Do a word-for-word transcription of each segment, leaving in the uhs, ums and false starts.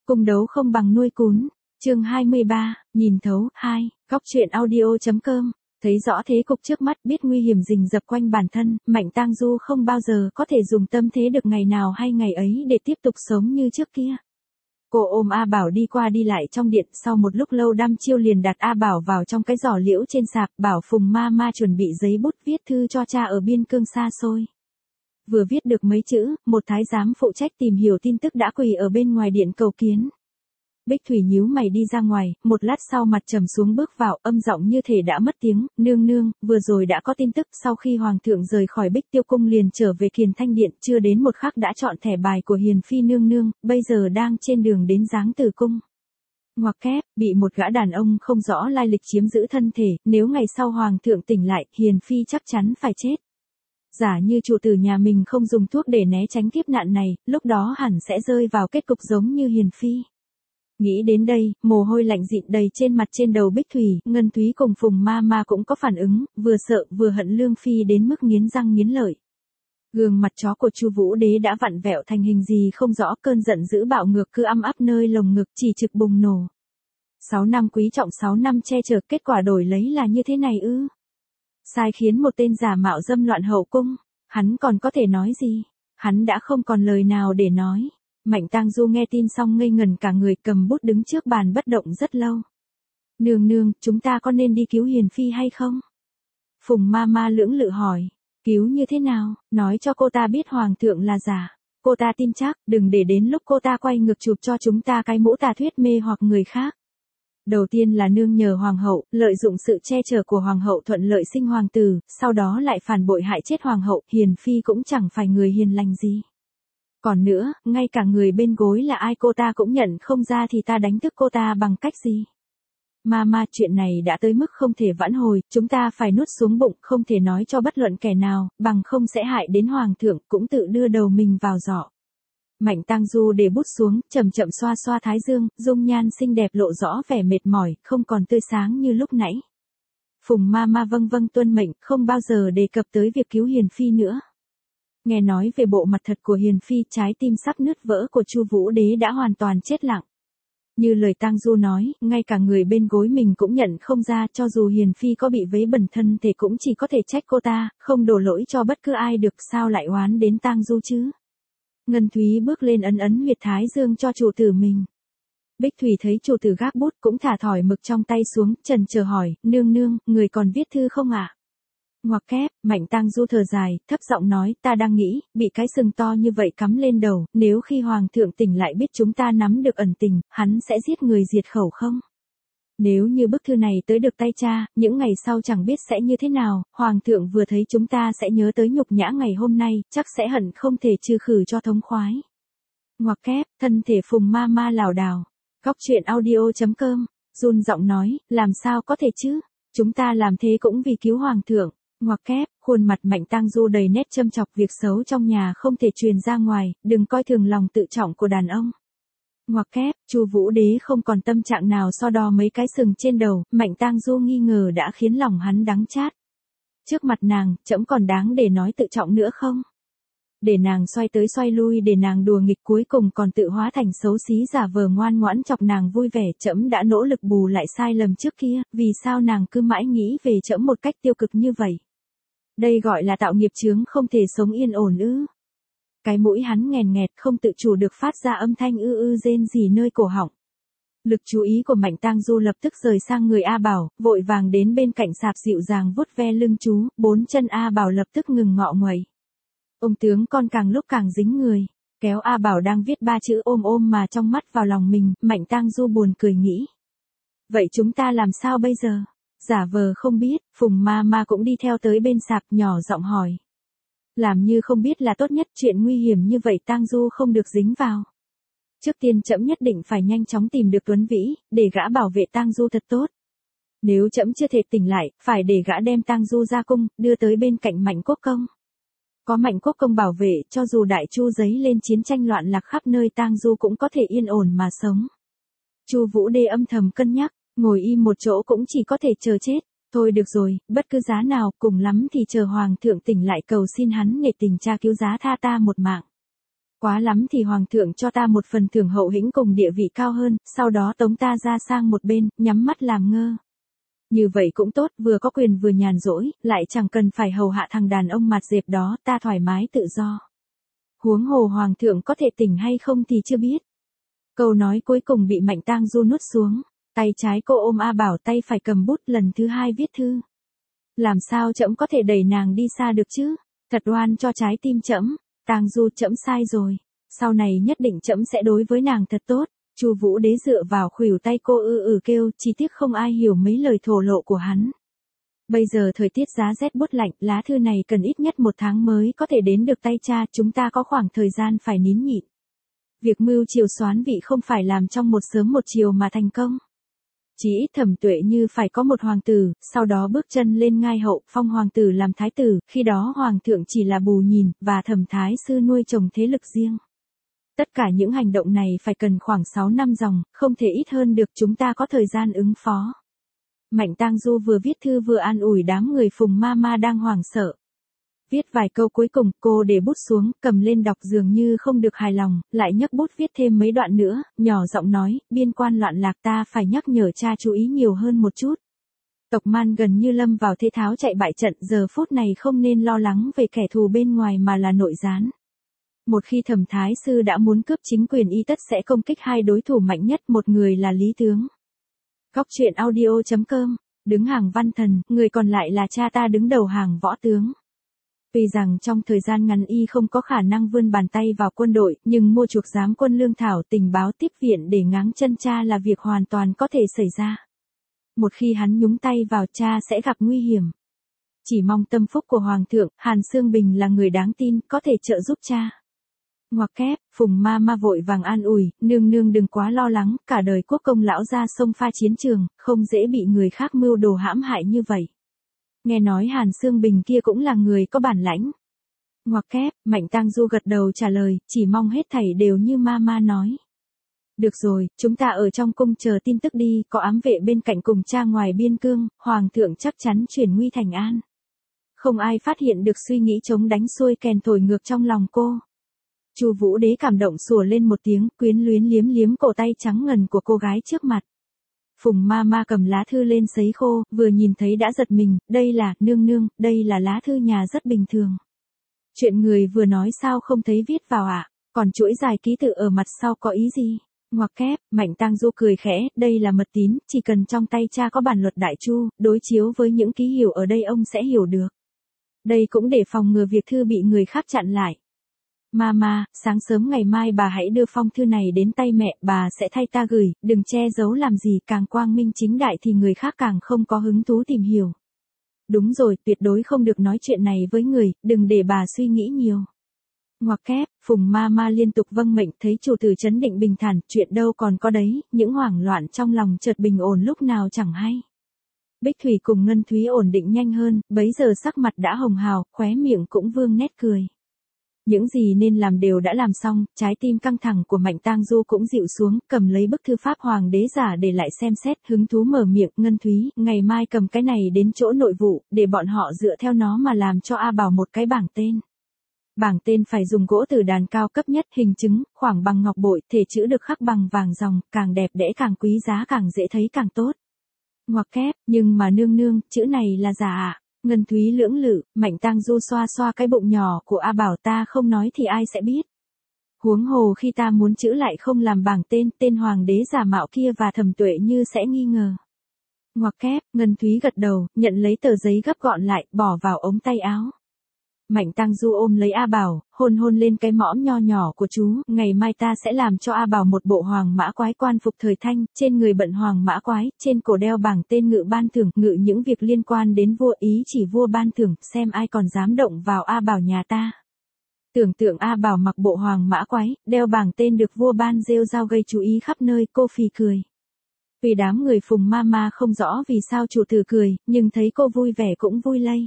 Cung đấu không bằng nuôi cún. Chương hai mươi ba, nhìn thấu, hai, góc truyện audio.com. Thấy rõ thế cục trước mắt, biết nguy hiểm rình rập quanh bản thân, Mạnh Tang Du không bao giờ có thể dùng tâm thế được ngày nào hay ngày ấy để tiếp tục sống như trước kia. Cô ôm A Bảo đi qua đi lại trong điện, sau một lúc lâu đăm chiêu liền đặt A Bảo vào trong cái giỏ liễu trên sạp, bảo Phùng ma ma chuẩn bị giấy bút viết thư cho cha ở biên cương xa xôi. Vừa viết được mấy chữ, một thái giám phụ trách tìm hiểu tin tức đã quỳ ở bên ngoài điện cầu kiến. Bích Thủy nhíu mày đi ra ngoài, một lát sau mặt trầm xuống bước vào, âm giọng như thể đã mất tiếng, nương nương, vừa rồi đã có tin tức, sau khi hoàng thượng rời khỏi Bích Tiêu cung liền trở về Kiền Thanh điện, chưa đến một khắc đã chọn thẻ bài của hiền phi nương nương, bây giờ đang trên đường đến Giáng Tử cung. Ngoặc kép, bị một gã đàn ông không rõ lai lịch chiếm giữ thân thể, nếu ngày sau hoàng thượng tỉnh lại, hiền phi chắc chắn phải chết. Giả như chủ tử nhà mình không dùng thuốc để né tránh kiếp nạn này, lúc đó hẳn sẽ rơi vào kết cục giống như hiền phi. Nghĩ đến đây, mồ hôi lạnh dịn đầy trên mặt trên đầu Bích Thủy, Ngân Thúy cùng Phùng ma ma cũng có phản ứng, vừa sợ vừa hận Lương Phi đến mức nghiến răng nghiến lợi. Gương mặt chó của Chu Vũ Đế đã vặn vẹo thành hình gì không rõ, cơn giận dữ bạo ngược cứ âm áp nơi lồng ngực chỉ trực bùng nổ. Sáu năm quý trọng sáu năm che chở, kết quả đổi lấy là như thế này ư? Sai khiến một tên giả mạo dâm loạn hậu cung, hắn còn có thể nói gì? Hắn đã không còn lời nào để nói. Mạnh Tang Du nghe tin xong ngây ngẩn cả người, cầm bút đứng trước bàn bất động rất lâu. Nương nương, chúng ta có nên đi cứu hiền phi hay không? Phùng ma ma lưỡng lự hỏi. Cứu như thế nào? Nói cho cô ta biết hoàng thượng là giả. Cô ta tin chắc, đừng để đến lúc cô ta quay ngược chụp cho chúng ta cái mũ tà thuyết mê hoặc người khác. Đầu tiên là nương nhờ hoàng hậu, lợi dụng sự che chở của hoàng hậu thuận lợi sinh hoàng tử, sau đó lại phản bội hại chết hoàng hậu, hiền phi cũng chẳng phải người hiền lành gì. Còn nữa, ngay cả người bên gối là ai cô ta cũng nhận không ra thì ta đánh thức cô ta bằng cách gì? Mama, chuyện này đã tới mức không thể vãn hồi, chúng ta phải nuốt xuống bụng, không thể nói cho bất luận kẻ nào, bằng không sẽ hại đến hoàng thượng, cũng tự đưa đầu mình vào giỏ. Mạnh Tang Du để bút xuống, chậm chậm xoa xoa thái dương, dung nhan xinh đẹp lộ rõ vẻ mệt mỏi, không còn tươi sáng như lúc nãy. Phùng ma ma vâng vâng tuân mệnh, không bao giờ đề cập tới việc cứu hiền phi nữa. Nghe nói về bộ mặt thật của hiền phi, trái tim sắp nứt vỡ của Chu Vũ Đế đã hoàn toàn chết lặng. Như lời Tang Du nói, ngay cả người bên gối mình cũng nhận không ra, cho dù hiền phi có bị vấy bẩn thân thể cũng chỉ có thể trách cô ta, không đổ lỗi cho bất cứ ai được, sao lại oán đến Tang Du chứ? Ngân Thúy bước lên ấn ấn huyệt thái dương cho chủ tử mình. Bích Thủy thấy chủ tử gác bút cũng thả thỏi mực trong tay xuống, chần chờ hỏi, nương nương, người còn viết thư không ạ? À? Ngoặc kép, Mạnh Tang Du thở dài, thấp giọng nói, ta đang nghĩ, bị cái sừng to như vậy cắm lên đầu, nếu khi hoàng thượng tỉnh lại biết chúng ta nắm được ẩn tình, hắn sẽ giết người diệt khẩu không? Nếu như bức thư này tới được tay cha, những ngày sau chẳng biết sẽ như thế nào, hoàng thượng vừa thấy chúng ta sẽ nhớ tới nhục nhã ngày hôm nay, chắc sẽ hận không thể trừ khử cho thống khoái. Ngoặc kép, thân thể Phùng ma ma lảo đảo. Góc truyện audio.com, run giọng nói, làm sao có thể chứ? Chúng ta làm thế cũng vì cứu hoàng thượng. Ngoặc kép, khuôn mặt Mạnh Tang Du đầy nét châm chọc, việc xấu trong nhà không thể truyền ra ngoài, đừng coi thường lòng tự trọng của đàn ông. Ngoặc kép, Chu Vũ Đế không còn tâm trạng nào so đo mấy cái sừng trên đầu, Mạnh Tang Du nghi ngờ đã khiến lòng hắn đắng chát. Trước mặt nàng, trẫm còn đáng để nói tự trọng nữa không? Để nàng xoay tới xoay lui, để nàng đùa nghịch, cuối cùng còn tự hóa thành xấu xí giả vờ ngoan ngoãn chọc nàng vui vẻ, trẫm đã nỗ lực bù lại sai lầm trước kia, vì sao nàng cứ mãi nghĩ về trẫm một cách tiêu cực như vậy? Đây gọi là tạo nghiệp chướng, không thể sống yên ổn ư? Cái mũi hắn nghèn nghẹt, không tự chủ được phát ra âm thanh ư ư rên rỉ nơi cổ họng. Lực chú ý của Mạnh Tang Du lập tức rời sang người A Bảo, vội vàng đến bên cạnh sạp dịu dàng vuốt ve lưng chú, bốn chân A Bảo lập tức ngừng ngọ nguậy. Ông tướng con càng lúc càng dính người, kéo A Bảo đang viết ba chữ ôm ôm mà trong mắt vào lòng mình, Mạnh Tang Du buồn cười nghĩ. Vậy chúng ta làm sao bây giờ? Giả vờ không biết, Phùng ma ma cũng đi theo tới bên sạp, nhỏ giọng hỏi. Làm như không biết là tốt nhất, chuyện nguy hiểm như vậy Tang Du không được dính vào. Trước tiên trẫm nhất định phải nhanh chóng tìm được Tuấn Vĩ, để gã bảo vệ Tang Du thật tốt. Nếu trẫm chưa thể tỉnh lại, phải để gã đem Tang Du ra cung, đưa tới bên cạnh Mạnh Quốc Công. Có Mạnh Quốc Công bảo vệ, cho dù Đại Chu giấy lên chiến tranh loạn lạc khắp nơi, Tang Du cũng có thể yên ổn mà sống. Chu Vũ Đế âm thầm cân nhắc, ngồi im một chỗ cũng chỉ có thể chờ chết. Thôi được rồi, bất cứ giá nào, cùng lắm thì chờ hoàng thượng tỉnh lại cầu xin hắn nể tình cha cứu giá tha ta một mạng. Quá lắm thì hoàng thượng cho ta một phần thưởng hậu hĩnh cùng địa vị cao hơn, sau đó tống ta ra sang một bên, nhắm mắt làm ngơ. Như vậy cũng tốt, vừa có quyền vừa nhàn rỗi, lại chẳng cần phải hầu hạ thằng đàn ông mặt dẹp đó, ta thoải mái tự do. Huống hồ hoàng thượng có thể tỉnh hay không thì chưa biết. Câu nói cuối cùng bị Mạnh Tang Du nuốt xuống, tay trái cô ôm A Bảo, tay phải cầm bút lần thứ hai viết thư. Làm sao trẫm có thể đẩy nàng đi xa được chứ? Thật oan cho trái tim trẫm. Tang Du, trẫm sai rồi. Sau này nhất định trẫm sẽ đối với nàng thật tốt. Chu Vũ Đế dựa vào khuỷu tay cô ư ử kêu, chi tiết không ai hiểu mấy lời thổ lộ của hắn. Bây giờ thời tiết giá rét buốt lạnh, lá thư này cần ít nhất một tháng mới có thể đến được tay cha, chúng ta có khoảng thời gian phải nín nhịn. Việc mưu triều soán vị không phải làm trong một sớm một chiều mà thành công. Chỉ ít Thẩm Tuệ Như phải có một hoàng tử, sau đó bước chân lên ngai hậu, phong hoàng tử làm thái tử, khi đó hoàng thượng chỉ là bù nhìn, và Thẩm thái sư nuôi chồng thế lực riêng. Tất cả những hành động này phải cần khoảng sáu năm dòng, không thể ít hơn được, chúng ta có thời gian ứng phó. Mạnh Tang Du vừa viết thư vừa an ủi đám người Phùng ma ma đang hoảng sợ. Viết vài câu cuối cùng, cô để bút xuống, cầm lên đọc dường như không được hài lòng, lại nhấc bút viết thêm mấy đoạn nữa, nhỏ giọng nói, biên quan loạn lạc ta phải nhắc nhở cha chú ý nhiều hơn một chút. Tộc Man gần như lâm vào thế tháo chạy bại trận, giờ phút này không nên lo lắng về kẻ thù bên ngoài mà là nội gián. Một khi Thẩm thái sư đã muốn cướp chính quyền y tất sẽ công kích hai đối thủ mạnh nhất, một người là Lý Tướng. Góc truyện audio chấm com, đứng hàng văn thần, người còn lại là cha ta đứng đầu hàng võ tướng. Tuy rằng trong thời gian ngắn y không có khả năng vươn bàn tay vào quân đội, nhưng mua chuộc giám quân lương thảo, tình báo tiếp viện để ngáng chân cha là việc hoàn toàn có thể xảy ra. Một khi hắn nhúng tay vào, cha sẽ gặp nguy hiểm. Chỉ mong tâm phúc của hoàng thượng, Hàn Xương Bình là người đáng tin, có thể trợ giúp cha. Ngoặc kép, Phùng ma ma vội vàng an ủi, nương nương đừng quá lo lắng, cả đời quốc công lão ra sông pha chiến trường, không dễ bị người khác mưu đồ hãm hại như vậy. Nghe nói Hàn Xương Bình kia cũng là người có bản lãnh. Ngoặc kép, Mạnh Tang Du gật đầu trả lời, chỉ mong hết thảy đều như ma ma nói. Được rồi, chúng ta ở trong cung chờ tin tức đi, có ám vệ bên cạnh cùng cha ngoài biên cương, hoàng thượng chắc chắn chuyển nguy thành an. Không ai phát hiện được suy nghĩ chống đánh xuôi kèn thổi ngược trong lòng cô. Chu Vũ Đế cảm động sủa lên một tiếng, quyến luyến liếm liếm cổ tay trắng ngần của cô gái trước mặt. Phùng ma ma cầm lá thư lên sấy khô, vừa nhìn thấy đã giật mình, đây là, nương nương, đây là lá thư nhà rất bình thường. Chuyện người vừa nói sao không thấy viết vào ạ, à? Còn chuỗi dài ký tự ở mặt sau có ý gì? Ngoặc kép, Mạnh Tang Du cười khẽ, đây là mật tín, chỉ cần trong tay cha có bản luật đại chu, đối chiếu với những ký hiệu ở đây ông sẽ hiểu được. Đây cũng để phòng ngừa việc thư bị người khác chặn lại. Mama, sáng sớm ngày mai bà hãy đưa phong thư này đến tay mẹ, bà sẽ thay ta gửi, đừng che giấu làm gì, càng quang minh chính đại thì người khác càng không có hứng thú tìm hiểu. Đúng rồi, tuyệt đối không được nói chuyện này với người, đừng để bà suy nghĩ nhiều. Ngoặc kép, Phùng Mama liên tục vâng mệnh, thấy chủ tử trấn định bình thản, chuyện đâu còn có đấy, những hoảng loạn trong lòng chợt bình ổn lúc nào chẳng hay. Bích Thủy cùng Ngân Thúy ổn định nhanh hơn, bấy giờ sắc mặt đã hồng hào, khóe miệng cũng vương nét cười. Những gì nên làm đều đã làm xong, trái tim căng thẳng của Mạnh Tang Du cũng dịu xuống, cầm lấy bức thư pháp hoàng đế giả để lại xem xét, hứng thú mở miệng, Ngân Thúy, ngày mai cầm cái này đến chỗ nội vụ, để bọn họ dựa theo nó mà làm cho A Bảo một cái bảng tên. Bảng tên phải dùng gỗ tử đàn cao cấp nhất, hình chứng, khoảng bằng ngọc bội, thể chữ được khắc bằng vàng ròng, càng đẹp đẽ càng quý giá càng dễ thấy càng tốt. Ngoặc kép, nhưng mà nương nương, chữ này là giả ạ. Ngân Thúy lưỡng lự, Mạnh Tang Du xoa xoa cái bụng nhỏ của A Bảo, ta không nói thì ai sẽ biết. Huống hồ khi ta muốn chữ lại không làm bảng tên, tên hoàng đế giả mạo kia và Thẩm Tuệ Như sẽ nghi ngờ. Ngoặc kép, Ngân Thúy gật đầu, nhận lấy tờ giấy gấp gọn lại, bỏ vào ống tay áo. Mạnh Tang Du ôm lấy A Bảo, hôn hôn lên cái mõm nho nhỏ của chú, ngày mai ta sẽ làm cho A Bảo một bộ hoàng mã quái quan phục thời Thanh, trên người bận hoàng mã quái, trên cổ đeo bảng tên ngự ban thưởng, ngự những việc liên quan đến vua, ý chỉ vua ban thưởng, xem ai còn dám động vào A Bảo nhà ta. Tưởng tượng A Bảo mặc bộ hoàng mã quái, đeo bảng tên được vua ban rêu rao gây chú ý khắp nơi, cô phì cười. Vì đám người Phùng Mama không rõ vì sao chủ tử cười, nhưng thấy cô vui vẻ cũng vui lây.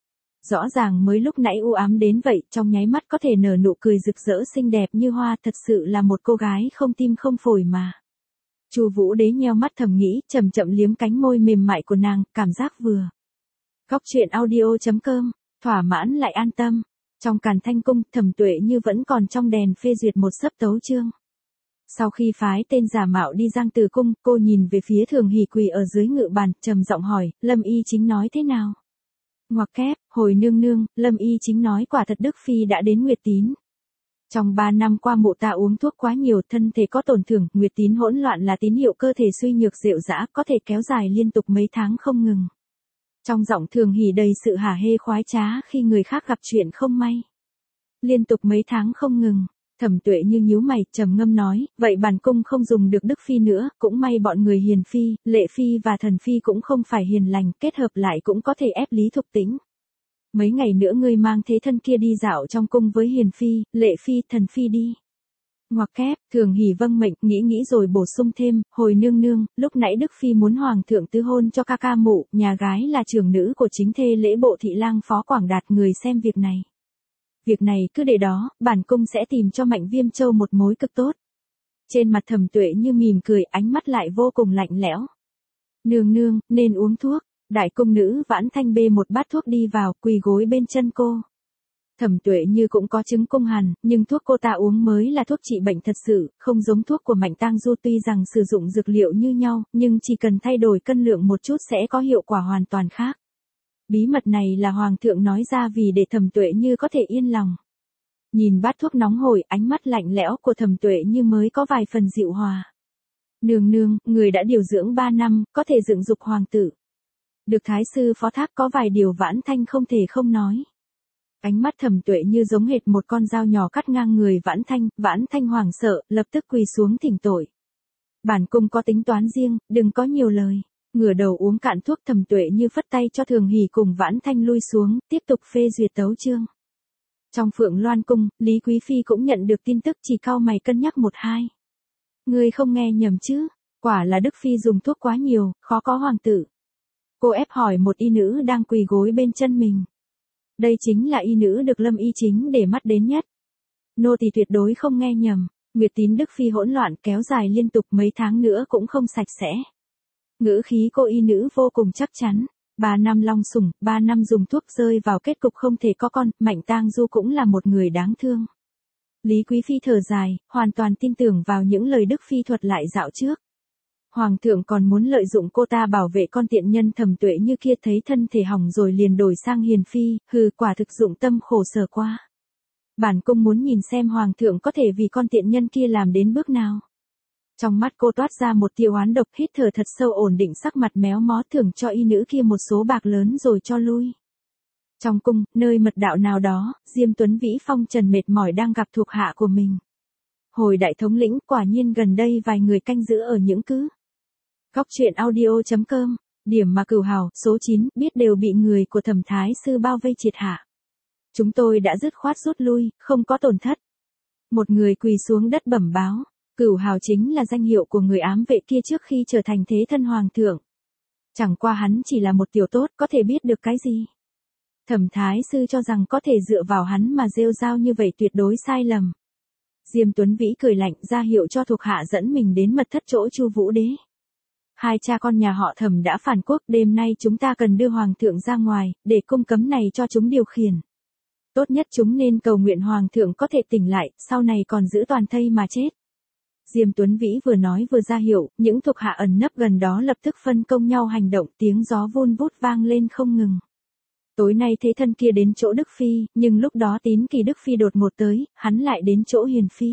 Rõ ràng mới lúc nãy u ám đến vậy, trong nháy mắt có thể nở nụ cười rực rỡ xinh đẹp như hoa, thật sự là một cô gái không tim không phổi mà. Chu Vũ Đế nheo mắt thầm nghĩ, chậm chậm liếm cánh môi mềm mại của nàng, cảm giác vừa. Góc truyện audio chấm com, thỏa mãn lại an tâm. Trong Càn Thanh cung, Thẩm Tuệ Như vẫn còn trong đèn phê duyệt một sấp tấu chương. Sau khi phái tên giả mạo đi Giang Từ cung, cô nhìn về phía Thường Hỷ quỳ ở dưới ngự bàn, trầm giọng hỏi, Lâm Y Chính nói thế nào? Ngoặc kép, hồi nương nương, Lâm Y Chính nói quả thật Đức Phi đã đến Nguyệt Tín. Trong ba năm qua mụ ta uống thuốc quá nhiều, thân thể có tổn thương, Nguyệt Tín hỗn loạn là tín hiệu cơ thể suy nhược rệu rã, có thể kéo dài liên tục mấy tháng không ngừng. Trong giọng Thường Hỷ đầy sự hả hê khoái trá khi người khác gặp chuyện không may. Liên tục mấy tháng không ngừng. Thẩm Tuệ Như nhíu mày, trầm ngâm nói, vậy bản cung không dùng được Đức Phi nữa, cũng may bọn người Hiền Phi, Lệ Phi và Thần Phi cũng không phải hiền lành, kết hợp lại cũng có thể ép Lý Thục Tĩnh. Mấy ngày nữa ngươi mang thế thân kia đi dạo trong cung với Hiền Phi, Lệ Phi, Thần Phi đi. Ngoặc kép, Thường Hỷ vâng mệnh, nghĩ nghĩ rồi bổ sung thêm, hồi nương nương, lúc nãy Đức Phi muốn Hoàng thượng tứ hôn cho ca ca mụ, nhà gái là trưởng nữ của chính thê lễ bộ thị lang Phó Quảng Đạt, người xem việc này. Việc này cứ để đó, bản cung sẽ tìm cho Mạnh Viêm Châu một mối cực tốt. Trên mặt Thẩm Tuệ Như mỉm cười, ánh mắt lại vô cùng lạnh lẽo. Nương nương, nên uống thuốc. Đại cung nữ Vãn Thanh bê một bát thuốc đi vào, quỳ gối bên chân cô. Thẩm Tuệ Như cũng có chứng cung hàn, nhưng thuốc cô ta uống mới là thuốc trị bệnh thật sự, không giống thuốc của Mạnh Tang Du, tuy rằng sử dụng dược liệu như nhau, nhưng chỉ cần thay đổi cân lượng một chút sẽ có hiệu quả hoàn toàn khác. Bí mật này là Hoàng thượng nói ra vì để Thẩm Tuệ Như có thể yên lòng. Nhìn bát thuốc nóng hổi, ánh mắt lạnh lẽo của Thẩm Tuệ Như mới có vài phần dịu hòa. Nương nương, người đã điều dưỡng ba năm, có thể dựng dục hoàng tử. Được thái sư phó thác, có vài điều Vãn Thanh không thể không nói. Ánh mắt Thẩm Tuệ Như giống hệt một con dao nhỏ cắt ngang người Vãn Thanh, Vãn Thanh hoảng sợ, lập tức quỳ xuống thỉnh tội. Bản cung có tính toán riêng, đừng có nhiều lời. Ngửa đầu uống cạn thuốc, Thẩm Tuệ Như phất tay cho Thường Hỷ cùng Vãn Thanh lui xuống, tiếp tục phê duyệt tấu chương. Trong Phượng Loan cung, Lý Quý Phi cũng nhận được tin tức, chỉ cau mày cân nhắc một hai. Ngươi không nghe nhầm chứ, quả là Đức Phi dùng thuốc quá nhiều, khó có hoàng tử. Cô ép hỏi một y nữ đang quỳ gối bên chân mình. Đây chính là y nữ được Lâm Y Chính để mắt đến nhất. Nô tỳ tuyệt đối không nghe nhầm, Nguyệt Tín Đức Phi hỗn loạn kéo dài liên tục mấy tháng nữa cũng không sạch sẽ. Ngữ khí cô y nữ vô cùng chắc chắn. Ba năm long sủng, ba năm dùng thuốc rơi vào kết cục không thể có con, Mạnh Tang Du cũng là một người đáng thương. Lý Quý Phi thở dài, hoàn toàn tin tưởng vào những lời Đức Phi thuật lại dạo trước. Hoàng thượng còn muốn lợi dụng cô ta bảo vệ con tiện nhân Thẩm Tuệ Như kia, thấy thân thể hỏng rồi liền đổi sang Hiền Phi, hừ, quả thực dụng tâm khổ sở quá. Bản cung muốn nhìn xem Hoàng thượng có thể vì con tiện nhân kia làm đến bước nào. Trong mắt cô toát ra một tia oán độc, hít thở thật sâu, ổn định sắc mặt méo mó, thưởng cho y nữ kia một số bạc lớn rồi cho lui. Trong cung, nơi mật đạo nào đó, Diêm Tuấn Vĩ phong trần mệt mỏi đang gặp thuộc hạ của mình. Hồi đại thống lĩnh, quả nhiên gần đây vài người canh giữ ở những cứ. Góc truyện audio chấm com, điểm mà Cửu Hào, số chín, biết đều bị người của Thẩm thái sư bao vây triệt hạ. Chúng tôi đã dứt khoát rút lui, không có tổn thất. Một người quỳ xuống đất bẩm báo. Cửu Hào chính là danh hiệu của người ám vệ kia trước khi trở thành thế thân hoàng thượng. Chẳng qua hắn chỉ là một tiểu tốt, có thể biết được cái gì. Thẩm thái sư cho rằng có thể dựa vào hắn mà rêu rao như vậy tuyệt đối sai lầm. Diêm Tuấn Vĩ cười lạnh, ra hiệu cho thuộc hạ dẫn mình đến mật thất chỗ Chu Vũ Đế. Hai cha con nhà họ Thẩm đã phản quốc, đêm nay chúng ta cần đưa hoàng thượng ra ngoài, để cung cấm này cho chúng điều khiển. Tốt nhất chúng nên cầu nguyện hoàng thượng có thể tỉnh lại, sau này còn giữ toàn thây mà chết. Diêm Tuấn Vĩ vừa nói vừa ra hiệu, những thuộc hạ ẩn nấp gần đó lập tức phân công nhau hành động, tiếng gió vun vút vang lên không ngừng. Tối nay thế thân kia đến chỗ Đức Phi, nhưng lúc đó Tín Kỳ Đức Phi đột ngột tới, hắn lại đến chỗ Hiền Phi.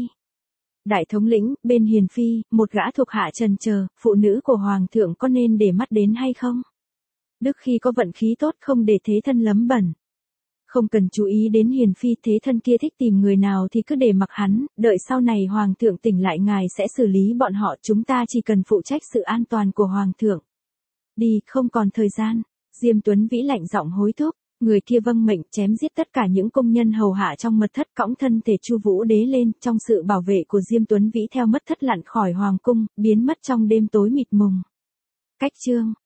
Đại thống lĩnh, bên Hiền Phi, một gã thuộc hạ trần chờ, phụ nữ của Hoàng thượng có nên để mắt đến hay không? Đức Khi có vận khí tốt không để thế thân lấm bẩn. Không cần chú ý đến Hiền Phi, thế thân kia thích tìm người nào thì cứ để mặc hắn, đợi sau này Hoàng thượng tỉnh lại ngài sẽ xử lý bọn họ, chúng ta chỉ cần phụ trách sự an toàn của Hoàng thượng. Đi, không còn thời gian. Diêm Tuấn Vĩ lạnh giọng hối thúc, người kia vâng mệnh chém giết tất cả những công nhân hầu hạ trong mật thất, cõng thân thể Chu Vũ Đế lên, trong sự bảo vệ của Diêm Tuấn Vĩ theo mật thất lặn khỏi hoàng cung, biến mất trong đêm tối mịt mùng. Cách chương